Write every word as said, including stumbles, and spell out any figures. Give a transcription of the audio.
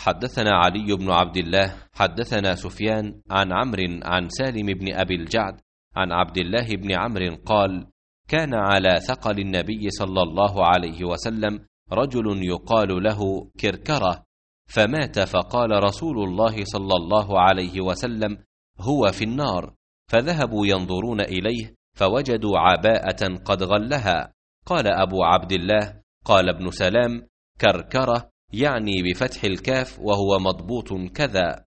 حدثنا علي بن عبد الله حدثنا سفيان عن عمرو عن سالم بن أبي الجعد عن عبد الله بن عمرو قال: كان على ثقل النبي صلى الله عليه وسلم رجل يقال له كركرة، فمات، فقال رسول الله صلى الله عليه وسلم: هو في النار. فذهبوا ينظرون إليه فوجدوا عباءة قد غلها. قال أبو عبد الله: قال ابن سلام: كركرة يعني بفتح الكاف وهو مضبوط كذا.